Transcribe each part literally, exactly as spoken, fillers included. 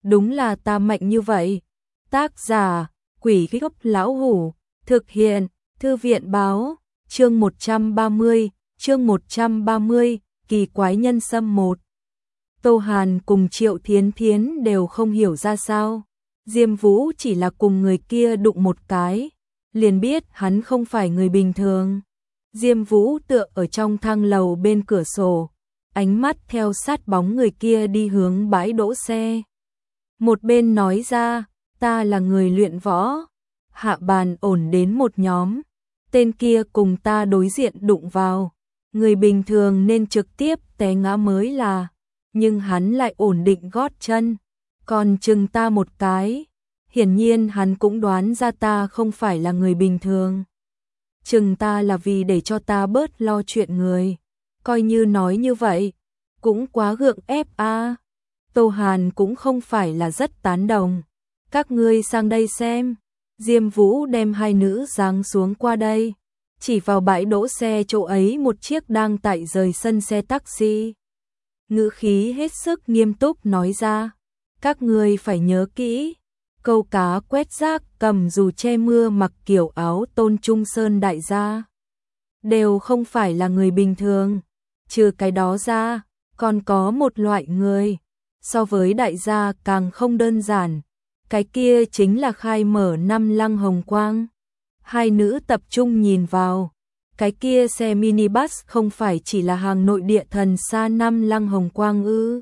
đúng là ta mạnh như vậy. Tác giả, Quỷ Gốc Lão Hủ, thực hiện, Thư viện báo, chương một trăm ba mươi, chương một trăm ba mươi, kỳ quái nhân sâm một. Tô Hàn cùng Triệu Thiến Thiến đều không hiểu ra sao. Diêm Vũ chỉ là cùng người kia đụng một cái, liền biết hắn không phải người bình thường. Diêm Vũ tựa ở trong thang lầu bên cửa sổ, ánh mắt theo sát bóng người kia đi hướng bãi đỗ xe. Một bên nói ra, ta là người luyện võ, hạ bàn ổn đến một nhóm, tên kia cùng ta đối diện đụng vào, người bình thường nên trực tiếp té ngã mới là, nhưng hắn lại ổn định gót chân, còn chừng ta một cái, hiển nhiên hắn cũng đoán ra ta không phải là người bình thường. Chừng ta là vì để cho ta bớt lo chuyện người, coi như nói như vậy, cũng quá gượng ép a. À. Tô Hàn cũng không phải là rất tán đồng. Các ngươi sang đây xem. Diêm Vũ đem hai nữ giáng xuống qua đây, chỉ vào bãi đỗ xe chỗ ấy một chiếc đang tại rời sân xe taxi. Ngữ khí hết sức nghiêm túc nói ra, các ngươi phải nhớ kỹ, câu cá quét rác cầm dù che mưa mặc kiểu áo Tôn Trung Sơn đại gia, đều không phải là người bình thường, trừ cái đó ra, còn có một loại người, so với đại gia càng không đơn giản, cái kia chính là khai mở năm lăng hồng quang. Hai nữ tập trung nhìn vào, cái kia xe minibus không phải chỉ là hàng nội địa thần xa năm lăng hồng quang ư.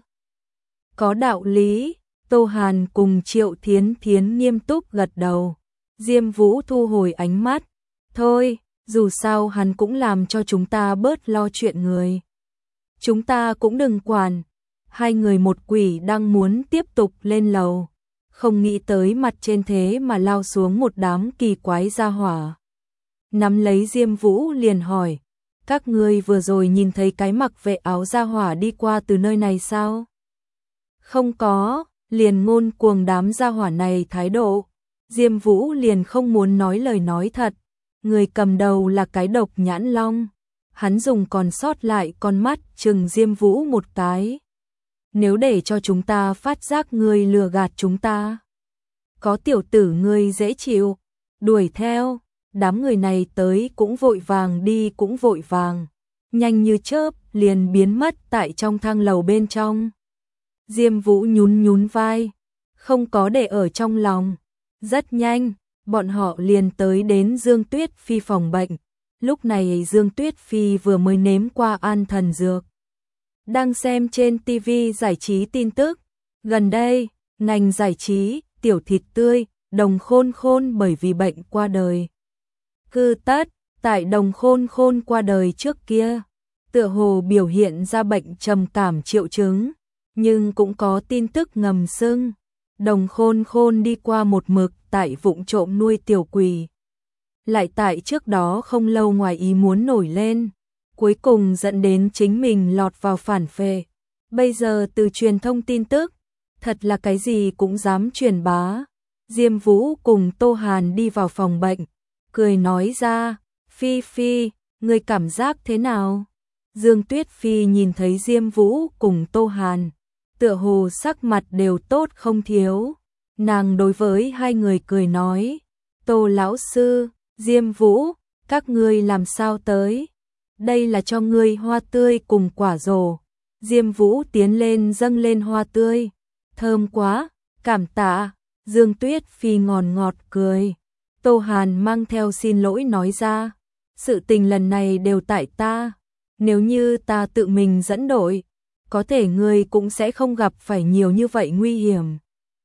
Có đạo lý, Tô Hàn cùng Triệu Thiến Thiến nghiêm túc gật đầu. Diêm Vũ thu hồi ánh mắt, thôi, dù sao hắn cũng làm cho chúng ta bớt lo chuyện người. Chúng ta cũng đừng quản. Hai người một quỷ đang muốn tiếp tục lên lầu, không nghĩ tới mặt trên thế mà lao xuống một đám kỳ quái gia hỏa. Nắm lấy Diêm Vũ liền hỏi, các ngươi vừa rồi nhìn thấy cái mặc vệ áo gia hỏa đi qua từ nơi này sao? Không có, liền ngôn cuồng đám gia hỏa này thái độ. Diêm Vũ liền không muốn nói lời nói thật, người cầm đầu là cái độc nhãn long. Hắn dùng còn sót lại con mắt chừng Diêm Vũ một cái. Nếu để cho chúng ta phát giác ngươi lừa gạt chúng ta, có tiểu tử ngươi dễ chịu, đuổi theo, đám người này tới cũng vội vàng đi cũng vội vàng, nhanh như chớp liền biến mất tại trong thang lầu bên trong. Diêm Vũ nhún nhún vai, không có để ở trong lòng, rất nhanh, bọn họ liền tới đến Dương Tuyết Phi phòng bệnh, lúc này Dương Tuyết Phi vừa mới nếm qua an thần dược. Đang xem trên ti vi giải trí tin tức, gần đây, ngành giải trí, tiểu thịt tươi, Đồng Khôn Khôn bởi vì bệnh qua đời. Cư tất, tại Đồng Khôn Khôn qua đời trước kia, tựa hồ biểu hiện ra bệnh trầm cảm triệu chứng, nhưng cũng có tin tức ngầm sưng. Đồng Khôn Khôn đi qua một mực tại vụng trộm nuôi tiểu quỷ. Lại tại trước đó không lâu ngoài ý muốn nổi lên. Cuối cùng dẫn đến chính mình lọt vào phản phệ. Bây giờ từ truyền thông tin tức, thật là cái gì cũng dám truyền bá. Diêm Vũ cùng Tô Hàn đi vào phòng bệnh, cười nói ra, Phi Phi, ngươi cảm giác thế nào? Dương Tuyết Phi nhìn thấy Diêm Vũ cùng Tô Hàn, tựa hồ sắc mặt đều tốt không thiếu. Nàng đối với hai người cười nói, Tô lão sư, Diêm Vũ, các ngươi làm sao tới? Đây là cho ngươi hoa tươi cùng quả rổ. Diêm Vũ tiến lên dâng lên hoa tươi. Thơm quá, cảm tạ. Dương Tuyết Phi ngòn ngọt cười. Tô Hàn mang theo xin lỗi nói ra, sự tình lần này đều tại ta. Nếu như ta tự mình dẫn đội, có thể ngươi cũng sẽ không gặp phải nhiều như vậy nguy hiểm.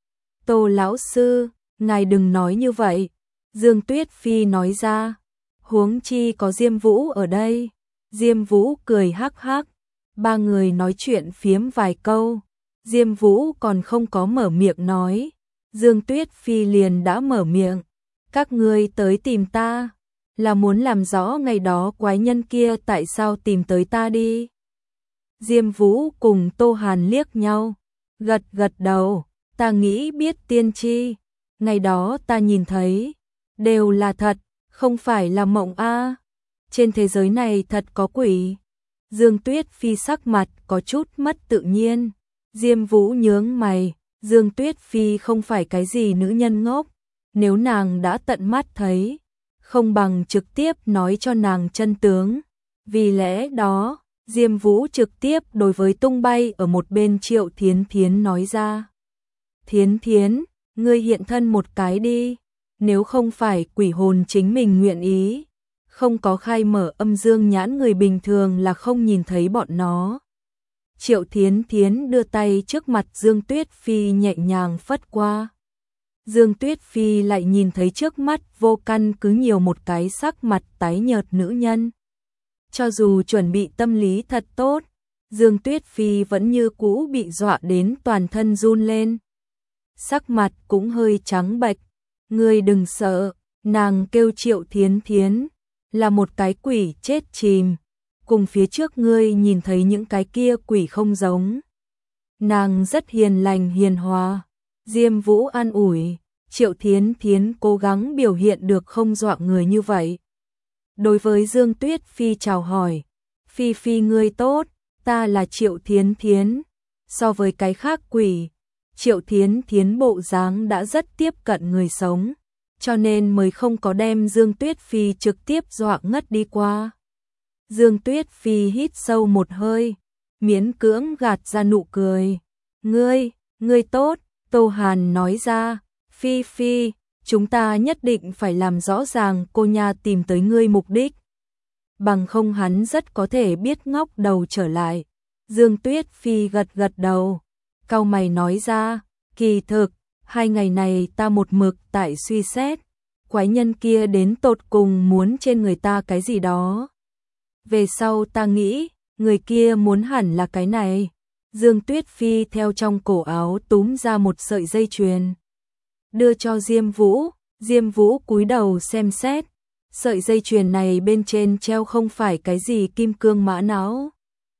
Tô lão sư, ngài đừng nói như vậy. Dương Tuyết Phi nói ra, huống chi có Diêm Vũ ở đây. Diêm Vũ cười hắc hắc, ba người nói chuyện phiếm vài câu, Diêm Vũ còn không có mở miệng nói, Dương Tuyết Phi liền đã mở miệng, các ngươi tới tìm ta, là muốn làm rõ ngày đó quái nhân kia tại sao tìm tới ta đi. Diêm Vũ cùng Tô Hàn liếc nhau, gật gật đầu, ta nghĩ biết tiên tri, ngày đó ta nhìn thấy, đều là thật, không phải là mộng a. Trên thế giới này thật có quỷ. Dương Tuyết Phi sắc mặt có chút mất tự nhiên. Diêm Vũ nhướng mày, Dương Tuyết Phi không phải cái gì nữ nhân ngốc, nếu nàng đã tận mắt thấy, không bằng trực tiếp nói cho nàng chân tướng. Vì lẽ đó, Diêm Vũ trực tiếp đối với tung bay ở một bên Triệu Thiến Thiến nói ra. Thiến Thiến, ngươi hiện thân một cái đi, nếu không phải quỷ hồn chính mình nguyện ý, không có khai mở âm dương nhãn người bình thường là không nhìn thấy bọn nó. Triệu Thiến Thiến đưa tay trước mặt Dương Tuyết Phi nhẹ nhàng phất qua. Dương Tuyết Phi lại nhìn thấy trước mắt vô căn cứ nhiều một cái sắc mặt tái nhợt nữ nhân. Cho dù chuẩn bị tâm lý thật tốt, Dương Tuyết Phi vẫn như cũ bị dọa đến toàn thân run lên. Sắc mặt cũng hơi trắng bệch. Ngươi đừng sợ, nàng kêu Triệu Thiến Thiến, là một cái quỷ chết chìm, cùng phía trước ngươi nhìn thấy những cái kia quỷ không giống. Nàng rất hiền lành hiền hòa. Diêm Vũ an ủi, Triệu Thiến Thiến cố gắng biểu hiện được không dọa người như vậy. Đối với Dương Tuyết Phi chào hỏi, Phi Phi ngươi tốt, ta là Triệu Thiến Thiến. So với cái khác quỷ, Triệu Thiến Thiến bộ dáng đã rất tiếp cận người sống, cho nên mới không có đem Dương Tuyết Phi trực tiếp dọa ngất đi qua. Dương Tuyết Phi hít sâu một hơi, miễn cưỡng gạt ra nụ cười. Ngươi, ngươi tốt, Tô Hàn nói ra, Phi Phi, chúng ta nhất định phải làm rõ ràng cô nha tìm tới ngươi mục đích. Bằng không hắn rất có thể biết ngóc đầu trở lại. Dương Tuyết Phi gật gật đầu, cau mày nói ra, kỳ thực, hai ngày này ta một mực tại suy xét, quái nhân kia đến tột cùng muốn trên người ta cái gì đó. Về sau ta nghĩ, người kia muốn hẳn là cái này. Dương Tuyết Phi theo trong cổ áo túm ra một sợi dây chuyền, đưa cho Diêm Vũ. Diêm Vũ cúi đầu xem xét, sợi dây chuyền này bên trên treo không phải cái gì kim cương mã não,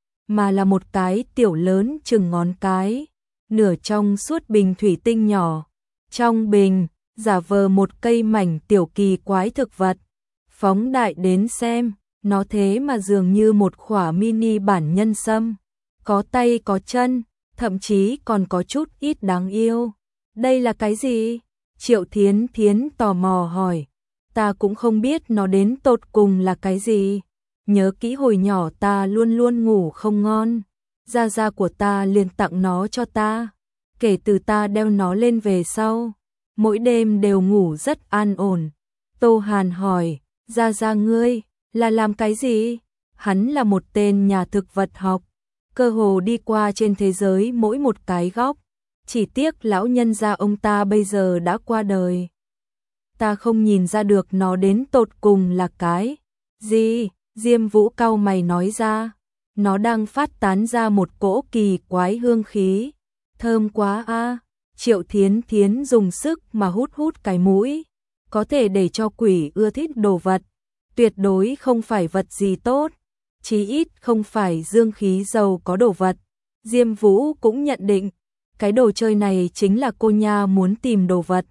mà là một cái tiểu lớn chừng ngón cái, nửa trong suốt bình thủy tinh nhỏ. Trong bình, giả vờ một cây mảnh tiểu kỳ quái thực vật. Phóng đại đến xem, nó thế mà dường như một khỏa mini bản nhân sâm. Có tay có chân, thậm chí còn có chút ít đáng yêu. Đây là cái gì? Triệu Thiến Thiến tò mò hỏi. Ta cũng không biết nó đến tột cùng là cái gì. Nhớ kỹ hồi nhỏ ta luôn luôn ngủ không ngon. Gia gia của ta liền tặng nó cho ta. Kể từ ta đeo nó lên về sau, mỗi đêm đều ngủ rất an ổn. Tô Hàn hỏi, gia gia ngươi là làm cái gì? Hắn là một tên nhà thực vật học, cơ hồ đi qua trên thế giới mỗi một cái góc. Chỉ tiếc lão nhân gia ông ta bây giờ đã qua đời. Ta không nhìn ra được nó đến tột cùng là cái gì. Diêm Vũ cau mày nói ra, nó đang phát tán ra một cỗ kỳ quái hương khí. Thơm quá a. À. Triệu Thiến Thiến dùng sức mà hút hút cái mũi. Có thể để cho quỷ ưa thích đồ vật, tuyệt đối không phải vật gì tốt, chí ít không phải dương khí giàu có đồ vật. Diêm Vũ cũng nhận định, cái đồ chơi này chính là cô nha muốn tìm đồ vật.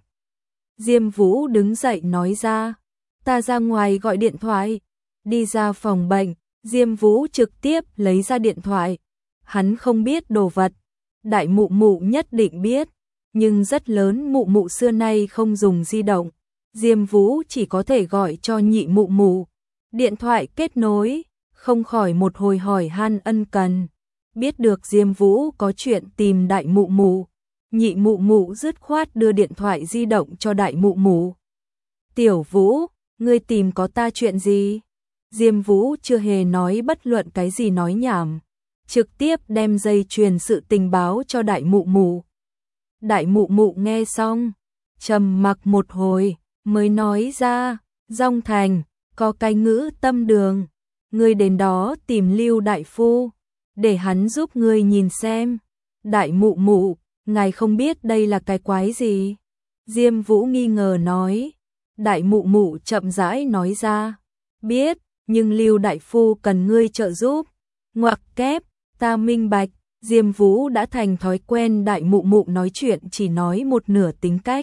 Diêm Vũ đứng dậy nói ra, ta ra ngoài gọi điện thoại. Đi ra phòng bệnh, Diêm Vũ trực tiếp lấy ra điện thoại. Hắn không biết đồ vật, đại mụ mụ nhất định biết, nhưng rất lớn mụ mụ xưa nay không dùng di động. Diêm Vũ chỉ có thể gọi cho nhị mụ mụ. Điện thoại kết nối, không khỏi một hồi hỏi han ân cần. Biết được Diêm Vũ có chuyện tìm đại mụ mụ, nhị mụ mụ dứt khoát đưa điện thoại di động cho đại mụ mụ. Tiểu Vũ, ngươi tìm có ta chuyện gì? Diêm Vũ chưa hề nói bất luận cái gì nói nhảm, trực tiếp đem dây truyền sự tình báo cho đại mụ mụ. Đại mụ mụ nghe xong, trầm mặc một hồi, mới nói ra, Dong Thành, có cái ngữ tâm đường, ngươi đến đó tìm Lưu đại phu, để hắn giúp ngươi nhìn xem. Đại mụ mụ, ngài không biết đây là cái quái gì? Diêm Vũ nghi ngờ nói. Đại mụ mụ chậm rãi nói ra, biết, nhưng Lưu đại phu cần ngươi trợ giúp. Ngoặc kép, ta minh bạch. Diêm Vũ đã thành thói quen đại mụ mụ nói chuyện chỉ nói một nửa tính cách.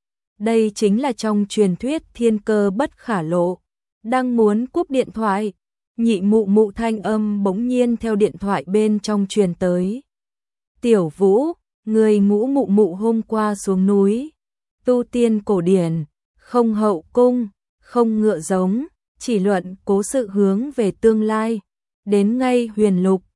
Đây chính là trong truyền thuyết thiên cơ bất khả lộ. Đang muốn cúp điện thoại, nhị mụ mụ thanh âm bỗng nhiên theo điện thoại bên trong truyền tới. Tiểu Vũ, Người ngũ mụ mụ hôm qua xuống núi, tu tiên cổ điển, không hậu cung, không ngựa giống, chỉ luận cố sự hướng về tương lai, đến ngay huyền lục,